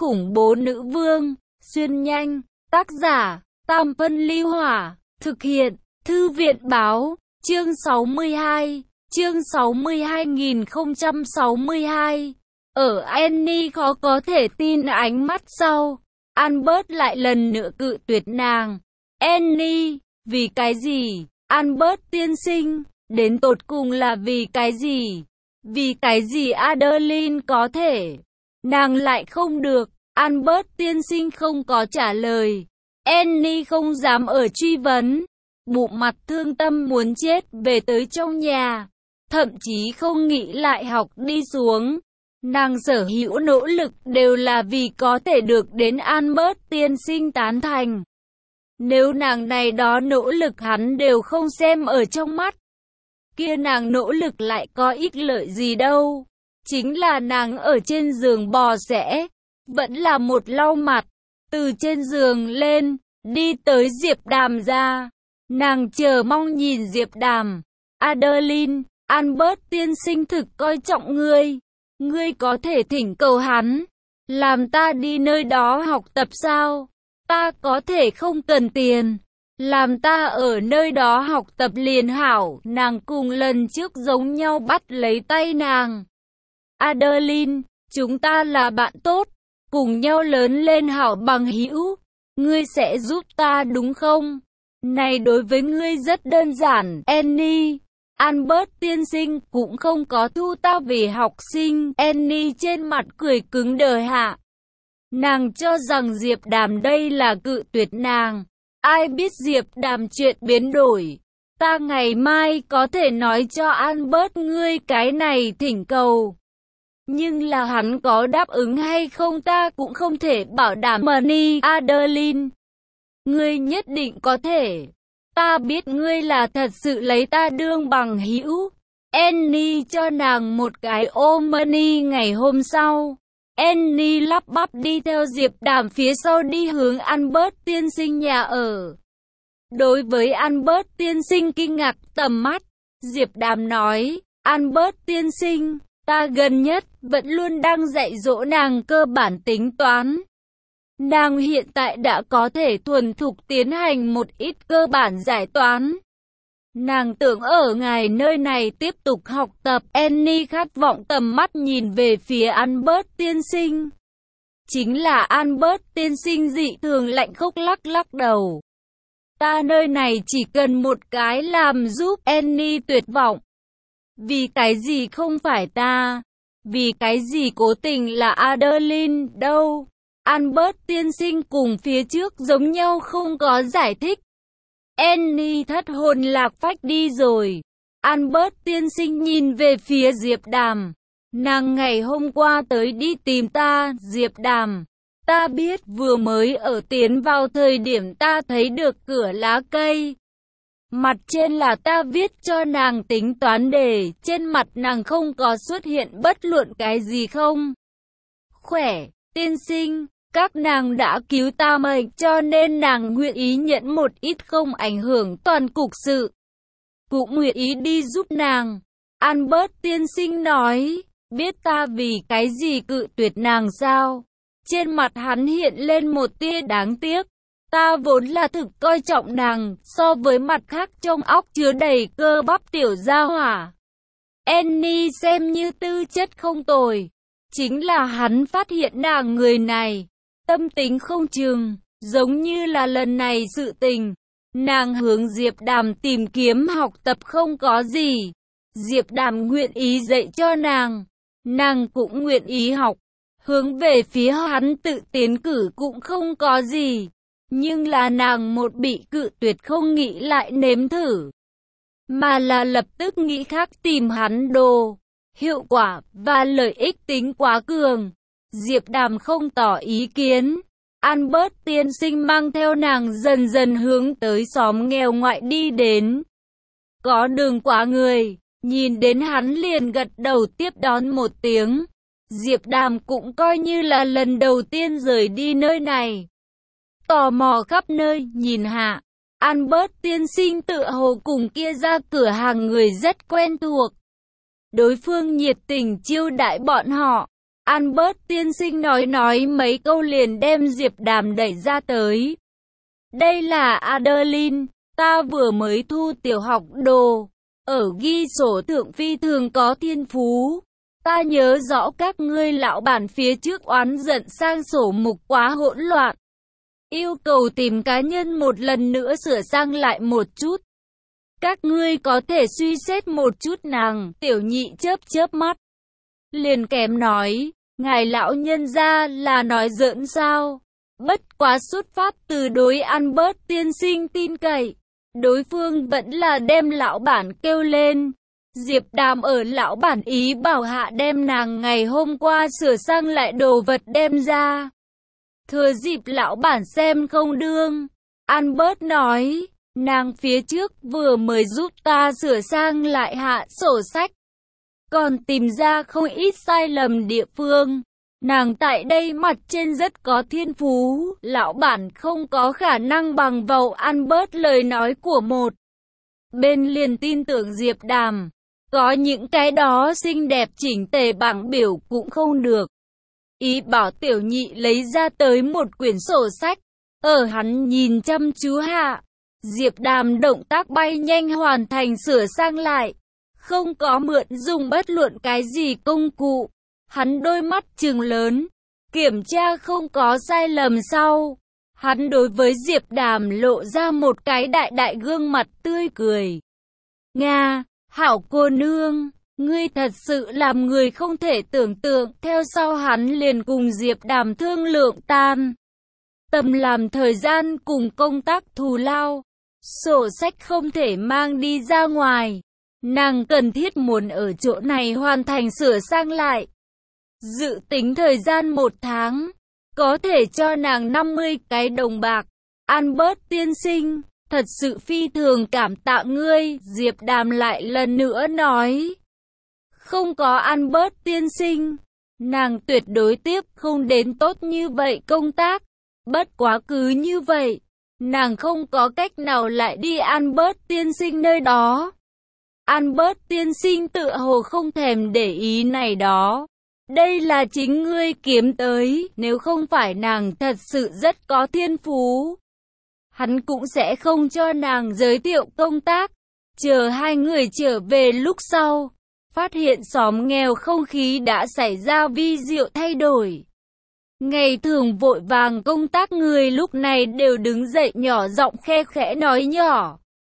khủng bố nữ vương, xuyên nhanh, tác giả, Tam Phân Ly Hỏa, thực hiện, Thư viện báo, chương 62, chương 62.062. Ở Annie khó có thể tin ánh mắt sau, Albert lại lần nữa cự tuyệt nàng. Annie, vì cái gì? Albert tiên sinh, đến tột cùng là vì cái gì? Vì cái gì Adeline có thể, nàng lại không được? Albert tiên sinh không có trả lời. Annie không dám ở truy vấn, bụng mặt thương tâm muốn chết về tới trong nhà, thậm chí không nghĩ lại học đi xuống. Nàng sở hữu nỗ lực đều là vì có thể được đến Albert tiên sinh tán thành. Nếu nàng này đó nỗ lực hắn đều không xem ở trong mắt, kia nàng nỗ lực lại có ích lợi gì đâu. Chính là nàng ở trên giường bò rẽ, vẫn là một lau mặt, từ trên giường lên, đi tới Diệp Đàm ra. Nàng chờ mong nhìn Diệp Đàm. Adeline, Albert tiên sinh thực coi trọng ngươi. Ngươi có thể thỉnh cầu hắn, làm ta đi nơi đó học tập sao? Ta có thể không cần tiền, làm ta ở nơi đó học tập liền hảo. Nàng cùng lần trước giống nhau bắt lấy tay nàng. Adeline, chúng ta là bạn tốt, cùng nhau lớn lên hảo bằng hữu. Ngươi sẽ giúp ta đúng không? Này đối với ngươi rất đơn giản, Annie. Albert tiên sinh cũng không có thu ta vì học sinh. Annie trên mặt cười cứng đờ hạ. Nàng cho rằng Diệp Đàm đây là cự tuyệt nàng. Ai biết Diệp Đàm chuyện biến đổi. Ta ngày mai có thể nói cho Albert ngươi cái này thỉnh cầu. Nhưng là hắn có đáp ứng hay không ta cũng không thể bảo đảm. Money, Adeline, ngươi nhất định có thể. Ta biết ngươi là thật sự lấy ta đương bằng hữu. Annie cho nàng một cái ôm. Money ngày hôm sau, Annie lắp bắp đi theo Diệp Đàm phía sau đi hướng Albert tiên sinh nhà ở. Đối với Albert tiên sinh kinh ngạc tầm mắt, Diệp Đàm nói, Albert tiên sinh, ta gần nhất vẫn luôn đang dạy dỗ nàng cơ bản tính toán. Nàng hiện tại đã có thể thuần thục tiến hành một ít cơ bản giải toán. Nàng tưởng ở ngài nơi này tiếp tục học tập. Annie khát vọng tầm mắt nhìn về phía Albert tiên sinh. Chính là Albert tiên sinh dị thường lạnh khốc lắc đầu. Ta nơi này chỉ cần một cái làm giúp. Annie tuyệt vọng. Vì cái gì không phải ta? Vì cái gì cố tình là Adeline đâu? Albert tiên sinh cùng phía trước giống nhau không có giải thích. Annie thất hồn lạc phách đi rồi. Albert tiên sinh nhìn về phía Diệp Đàm. Nàng ngày hôm qua tới đi tìm ta. Diệp Đàm, ta biết vừa mới ở tiến vào thời điểm ta thấy được cửa lá cây. Mặt trên là ta viết cho nàng tính toán đề. Trên mặt nàng không có xuất hiện bất luận cái gì không. Khỏe, tiên sinh. Các nàng đã cứu ta mệnh cho nên nàng nguyện ý nhận một ít không ảnh hưởng toàn cục sự. Cũng nguyện ý đi giúp nàng. Albert tiên sinh nói, biết ta vì cái gì cự tuyệt nàng sao? Trên mặt hắn hiện lên một tia đáng tiếc. Ta vốn là thực coi trọng nàng, so với mặt khác trong óc chứa đầy cơ bắp tiểu gia hỏa. Annie xem như tư chất không tồi. Chính là hắn phát hiện nàng người này tâm tính không chừng, giống như là lần này sự tình. Nàng hướng Diệp Đàm tìm kiếm học tập không có gì. Diệp Đàm nguyện ý dạy cho nàng cũng nguyện ý học. Hướng về phía hắn tự tiến cử cũng không có gì. Nhưng là nàng một bị cự tuyệt không nghĩ lại nếm thử. Mà là lập tức nghĩ khác tìm hắn đồ. Hiệu quả và lợi ích tính quá cường. Diệp Đàm không tỏ ý kiến. Albert tiên sinh mang theo nàng dần dần hướng tới xóm nghèo ngoại đi đến. Có đường quá người, nhìn đến hắn liền gật đầu tiếp đón một tiếng. Diệp Đàm cũng coi như là lần đầu tiên rời đi nơi này. Tò mò khắp nơi nhìn hạ. Albert tiên sinh tự hồ cùng kia ra cửa hàng người rất quen thuộc. Đối phương nhiệt tình chiêu đãi bọn họ. Albert tiên sinh nói mấy câu liền đem Diệp Đàm đẩy ra tới. Đây là Adeline, ta vừa mới thu tiểu học đồ, ở ghi sổ thượng phi thường có thiên phú. Ta nhớ rõ các ngươi lão bản phía trước oán giận sang sổ mục quá hỗn loạn. Yêu cầu tìm cá nhân một lần nữa sửa sang lại một chút. Các ngươi có thể suy xét một chút. Nàng tiểu nhị chớp mắt. Liền kém nói, ngài lão nhân gia là nói giỡn sao? Bất quá xuất phát từ đối Albert tiên sinh tin cậy. Đối phương vẫn là đem lão bản kêu lên. Diệp Đàm ở lão bản ý bảo hạ đem nàng ngày hôm qua sửa sang lại đồ vật đem ra. Thừa dịp lão bản xem không đương, Albert nói, nàng phía trước vừa mới giúp ta sửa sang lại hạ sổ sách. Còn tìm ra không ít sai lầm địa phương. Nàng tại đây mặt trên rất có thiên phú, lão bản không có khả năng bằng vào Albert lời nói của một bên liền tin tưởng Diệp Đàm. Có những cái đó xinh đẹp chỉnh tề bảng biểu cũng không được. Ý bảo tiểu nhị lấy ra tới một quyển sổ sách. Ở hắn nhìn chăm chú hạ, Diệp Đàm động tác bay nhanh hoàn thành sửa sang lại. Không có mượn dùng bất luận cái gì công cụ. Hắn đôi mắt trừng lớn, kiểm tra không có sai lầm sau. Hắn đối với Diệp Đàm lộ ra một cái đại gương mặt tươi cười. Nga, hảo cô nương, ngươi thật sự làm người không thể tưởng tượng. Theo sau hắn liền cùng Diệp Đàm thương lượng tan tầm làm thời gian cùng công tác thù lao. Sổ sách không thể mang đi ra ngoài. Nàng cần thiết muốn ở chỗ này hoàn thành sửa sang lại. Dự tính thời gian 1 tháng, có thể cho nàng 50 cái đồng bạc. Albert tiên sinh, thật sự phi thường cảm tạ ngươi. Diệp Đàm lại lần nữa nói. Không có Albert tiên sinh, nàng tuyệt đối tiếp không đến tốt như vậy công tác. Bất quá cứ như vậy, nàng không có cách nào lại đi Albert tiên sinh nơi đó. Albert tiên sinh tựa hồ không thèm để ý này đó. Đây là chính ngươi kiếm tới, nếu không phải nàng thật sự rất có thiên phú, hắn cũng sẽ không cho nàng giới thiệu công tác. Chờ hai người trở về lúc sau, phát hiện xóm nghèo không khí đã xảy ra vi diệu thay đổi. Ngày thường vội vàng công tác người lúc này đều đứng dậy nhỏ giọng khe khẽ nói nhỏ.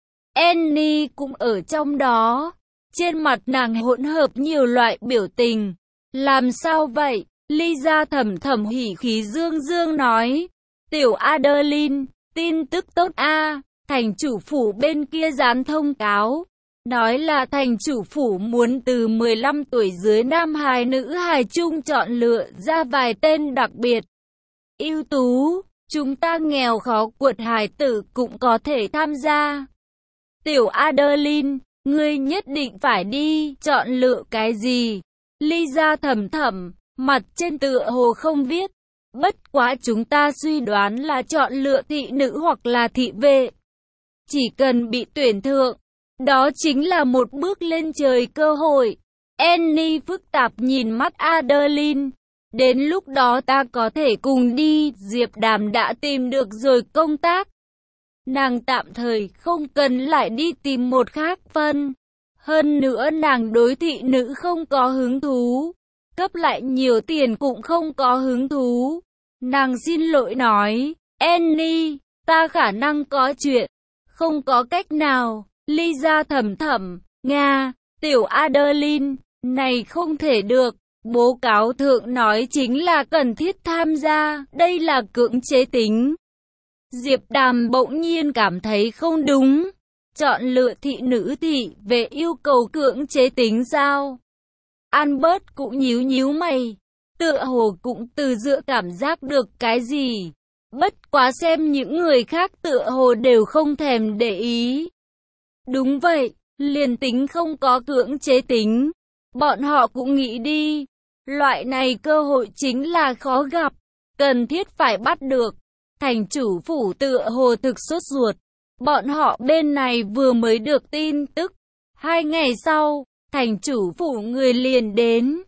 Annie cũng ở trong đó, trên mặt nàng hỗn hợp nhiều loại biểu tình. Làm sao vậy? Lisa thầm hỉ khí dương dương nói. Tiểu Adeline, tin tức tốt a, thành chủ phủ bên kia dán thông cáo. Nói là thành chủ phủ muốn từ 15 tuổi dưới nam hài nữ hài chung chọn lựa ra vài tên đặc biệt ưu tú. Chúng ta nghèo khó quật hài tử cũng có thể tham gia. Tiểu Adeline, ngươi nhất định phải đi, chọn lựa cái gì? Lisa thầm, mặt trên tựa hồ không viết. Bất quá chúng ta suy đoán là chọn lựa thị nữ hoặc là thị vệ. Chỉ cần bị tuyển thượng, đó chính là một bước lên trời cơ hội. Annie phức tạp nhìn mắt Adeline. Đến lúc đó ta có thể cùng đi. Diệp Đàm đã tìm được rồi công tác. Nàng tạm thời không cần lại đi tìm một khác phân. Hơn nữa nàng đối thị nữ không có hứng thú. Cấp lại nhiều tiền cũng không có hứng thú. Nàng xin lỗi nói, Annie, ta khả năng có chuyện. Không có cách nào. Lisa thầm, Nga, tiểu Adeline, này không thể được. Bố cáo thượng nói chính là cần thiết tham gia, đây là cưỡng chế tính. Diệp Đàm bỗng nhiên cảm thấy không đúng. Chọn lựa thị nữ thị về yêu cầu cưỡng chế tính sao? Albert cũng nhíu mày, tựa hồ cũng từ giữa cảm giác được cái gì. Bất quá xem những người khác tựa hồ đều không thèm để ý. Đúng vậy, liền tính không có cưỡng chế tính, bọn họ cũng nghĩ đi. Loại này cơ hội chính là khó gặp, cần thiết phải bắt được. Thành chủ phủ tựa hồ thực sốt ruột. Bọn họ bên này vừa mới được tin tức. 2 ngày sau, thành chủ phủ người liền đến.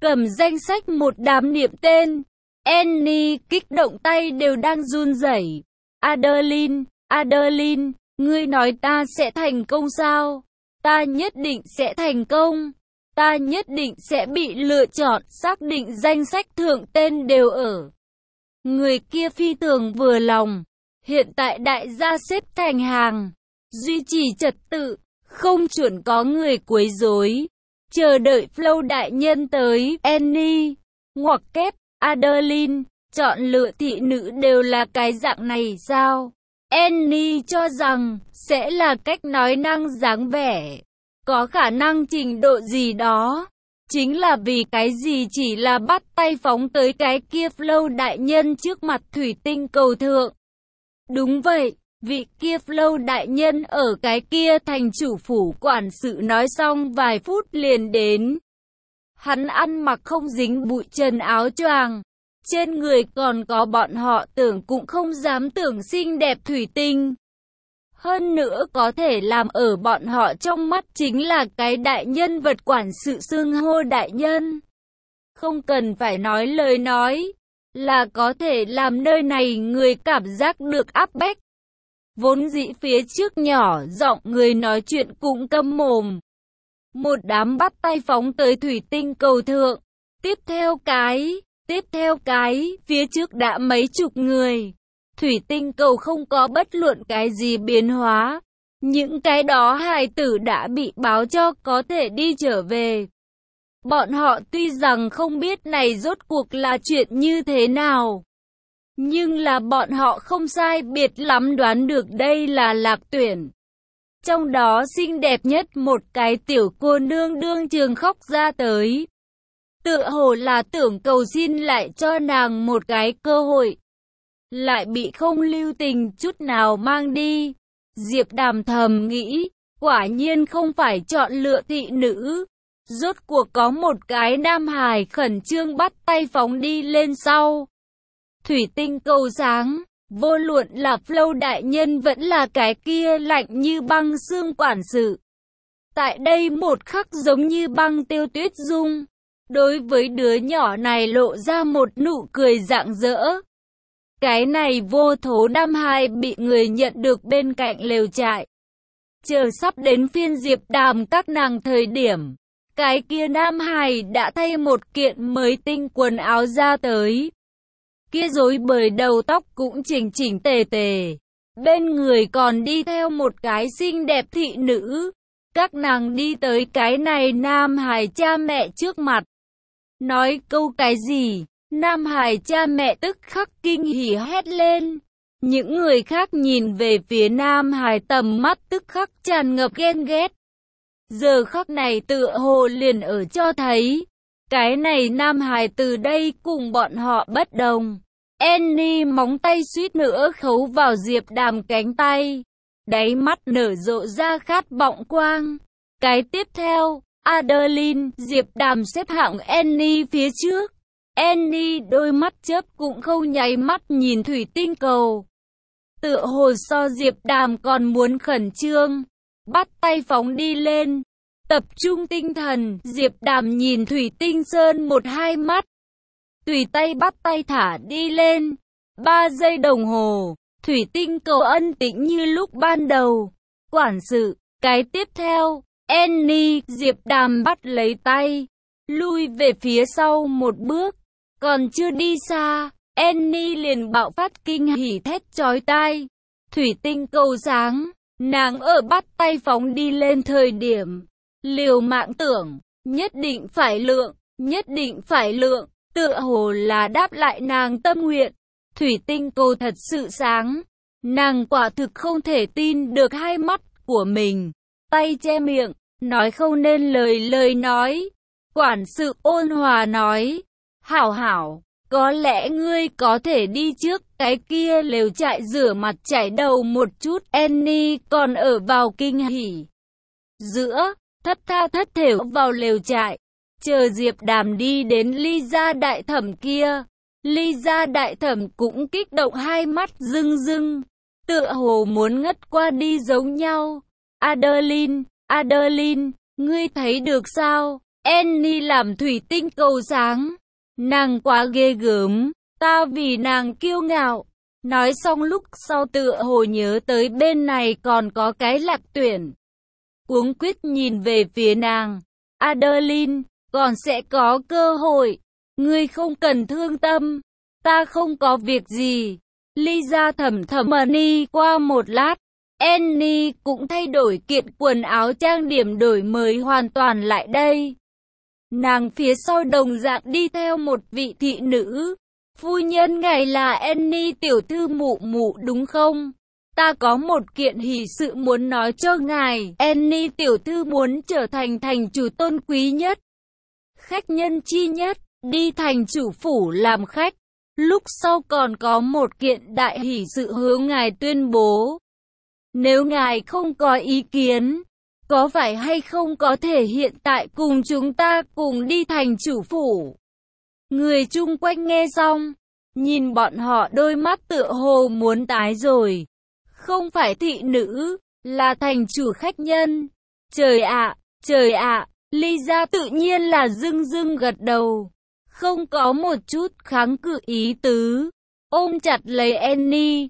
cầm danh sách một đám niệm tên. Annie kích động, tay đều đang run rẩy. Adeline, Adeline, ngươi nói ta sẽ thành công sao? Ta nhất định sẽ thành công. Ta nhất định sẽ bị lựa chọn, xác định danh sách thượng tên đều ở. Người kia phi thường vừa lòng. Hiện tại đại gia xếp thành hàng, duy trì trật tự, không chuẩn có người quấy rối. Chờ đợi Flow đại nhân tới. Annie, ngoặc kép, Adeline, chọn lựa thị nữ đều là cái dạng này sao? Annie cho rằng sẽ là cách nói năng dáng vẻ, có khả năng trình độ gì đó. Chính là vì cái gì chỉ là bắt tay phóng tới cái kia Flow đại nhân trước mặt thủy tinh cầu thượng. Đúng vậy, vị kia Flow đại nhân ở cái kia thành chủ phủ quản sự nói xong vài phút liền đến. Hắn ăn mặc không dính bụi trần áo choàng, trên người còn có bọn họ tưởng cũng không dám tưởng xinh đẹp thủy tinh. Hơn nữa có thể làm ở bọn họ trong mắt chính là cái đại nhân vật quản sự xưng hô đại nhân. Không cần phải nói lời nói, là có thể làm nơi này người cảm giác được áp bách. Vốn dĩ phía trước nhỏ giọng người nói chuyện cũng câm mồm. Một đám bắt tay phóng tới thủy tinh cầu thượng. Tiếp theo cái, phía trước đã mấy chục người. Thủy tinh cầu không có bất luận cái gì biến hóa. Những cái đó hài tử đã bị báo cho có thể đi trở về. Bọn họ tuy rằng không biết này rốt cuộc là chuyện như thế nào, nhưng là bọn họ không sai biệt lắm đoán được đây là Lạc Tuyển. Trong đó xinh đẹp nhất một cái tiểu cô nương đương trường khóc ra tới. Tựa hồ là tưởng cầu xin lại cho nàng một cái cơ hội, lại bị không lưu tình chút nào mang đi. Diệp Đàm thầm nghĩ, quả nhiên không phải chọn lựa thị nữ. Rốt cuộc có một cái nam hài khẩn trương bắt tay phóng đi lên sau. Thủy tinh cầu sáng, vô luận là Flow đại nhân vẫn là cái kia lạnh như băng xương quản sự. Tại đây một khắc giống như băng Tiêu Tuyết Dung. Đối với đứa nhỏ này lộ ra một nụ cười rạng rỡ. Cái này vô thố nam hài bị người nhận được bên cạnh lều trại. Chờ sắp đến phiên Diệp Đàm các nàng thời điểm, cái kia nam hài đã thay một kiện mới tinh quần áo ra tới. Kia rối bời đầu tóc cũng chỉnh chỉnh tề tề. Bên người còn đi theo một cái xinh đẹp thị nữ. Các nàng đi tới cái này nam hài cha mẹ trước mặt. Nói câu cái gì? Nam hài cha mẹ tức khắc kinh hỉ hét lên. Những người khác nhìn về phía nam hài tầm mắt tức khắc tràn ngập ghen ghét. Giờ khắc này tựa hồ liền ở cho thấy, cái này nam hài từ đây cùng bọn họ bất đồng. Annie móng tay suýt nữa khấu vào Diệp Đàm cánh tay, đáy mắt nở rộ ra khát vọng quang. Cái tiếp theo, Adeline, Diệp Đàm xếp hạng Annie phía trước. Annie đôi mắt chớp cũng không nháy mắt nhìn thủy tinh cầu. Tựa hồ so Diệp Đàm còn muốn khẩn trương, bắt tay phóng đi lên. Tập trung tinh thần, Diệp Đàm nhìn thủy tinh sơn một hai mắt. Tùy tay bắt tay thả đi lên. 3 giây đồng hồ, thủy tinh cầu ân tĩnh như lúc ban đầu. Quản sự, cái tiếp theo, Annie, Diệp Đàm bắt lấy tay, lui về phía sau một bước. Còn chưa đi xa, Annie liền bạo phát kinh hỉ thét chói tai. Thủy tinh cầu sáng, nàng ở bắt tay phóng đi lên thời điểm, liều mạng tưởng, nhất định phải lượng, tựa hồ là đáp lại nàng tâm nguyện. Thủy tinh cầu thật sự sáng, nàng quả thực không thể tin được hai mắt của mình. Tay che miệng, nói không nên lời nói. Quản sự ôn hòa nói, hảo hảo, có lẽ ngươi có thể đi trước cái kia lều trại rửa mặt chải đầu một chút. Annie còn ở vào kinh hỉ giữa, thất tha thất thểu vào lều trại. Chờ Diệp Đàm đi đến Ly gia đại thẩm kia, Ly gia đại thẩm cũng kích động, hai mắt rưng rưng, tựa hồ muốn ngất qua đi giống nhau. Adeline, Adeline, ngươi thấy được sao? Annie làm thủy tinh cầu sáng. Nàng quá ghê gớm, ta vì nàng kiêu ngạo. Nói xong lúc sau tựa hồ nhớ tới bên này còn có cái lạc tuyển. Cuống quýt nhìn về phía nàng. Adeline, còn sẽ có cơ hội. Ngươi không cần thương tâm. Ta không có việc gì. Lisa thầm thầm Annie qua một lát. Annie cũng thay đổi kiện quần áo trang điểm đổi mới hoàn toàn lại đây. Nàng phía sau đồng dạng đi theo một vị thị nữ. Phu nhân ngài là Annie tiểu thư mụ mụ đúng không? Ta có một kiện hỷ sự muốn nói cho ngài. Annie tiểu thư muốn trở thành thành chủ tôn quý nhất, khách nhân chi nhất, đi thành chủ phủ làm khách. Lúc sau còn có một kiện đại hỷ sự hướng ngài tuyên bố. Nếu ngài không có ý kiến, có phải hay không có thể hiện tại cùng chúng ta cùng đi thành chủ phủ? Người chung quanh nghe xong, nhìn bọn họ đôi mắt tựa hồ muốn tái rồi. Không phải thị nữ, là thành chủ khách nhân. Trời ạ, Lisa tự nhiên là dưng gật đầu. Không có một chút kháng cự ý tứ. Ôm chặt lấy Annie,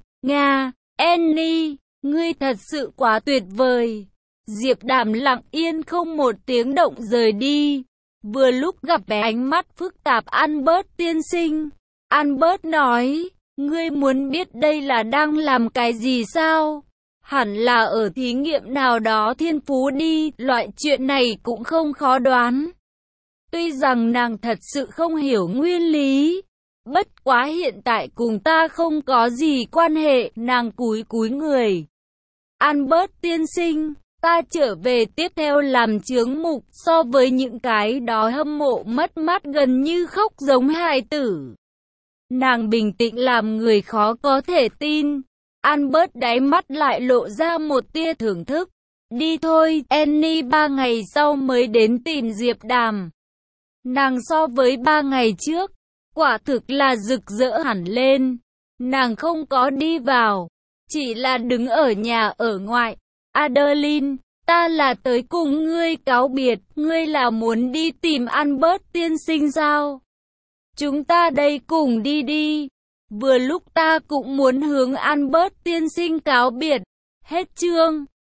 Annie, ngươi thật sự quá tuyệt vời. Diệp Đàm lặng yên không một tiếng động rời đi. Vừa lúc gặp bé ánh mắt phức tạp Albert tiên sinh. Albert nói, ngươi muốn biết đây là đang làm cái gì sao? Hẳn là ở thí nghiệm nào đó thiên phú đi, loại chuyện này cũng không khó đoán. Tuy rằng nàng thật sự không hiểu nguyên lý, bất quá hiện tại cùng ta không có gì quan hệ, nàng cúi người. Albert tiên sinh, ta trở về tiếp theo làm chướng mục, so với những cái đó hâm mộ mất mát gần như khóc giống hài tử. Nàng bình tĩnh làm người khó có thể tin. Albert đáy mắt lại lộ ra một tia thưởng thức. Đi thôi, Annie 3 ngày sau mới đến tìm Diệp Đàm. Nàng so với 3 ngày trước, quả thực là rực rỡ hẳn lên. Nàng không có đi vào, chỉ là đứng ở nhà ở ngoại. Adeline, ta là tới cùng ngươi cáo biệt, ngươi là muốn đi tìm Albert tiên sinh sao? Chúng ta đây cùng đi đi. Vừa lúc ta cũng muốn hướng Albert tiên sinh cáo biệt. Hết chương.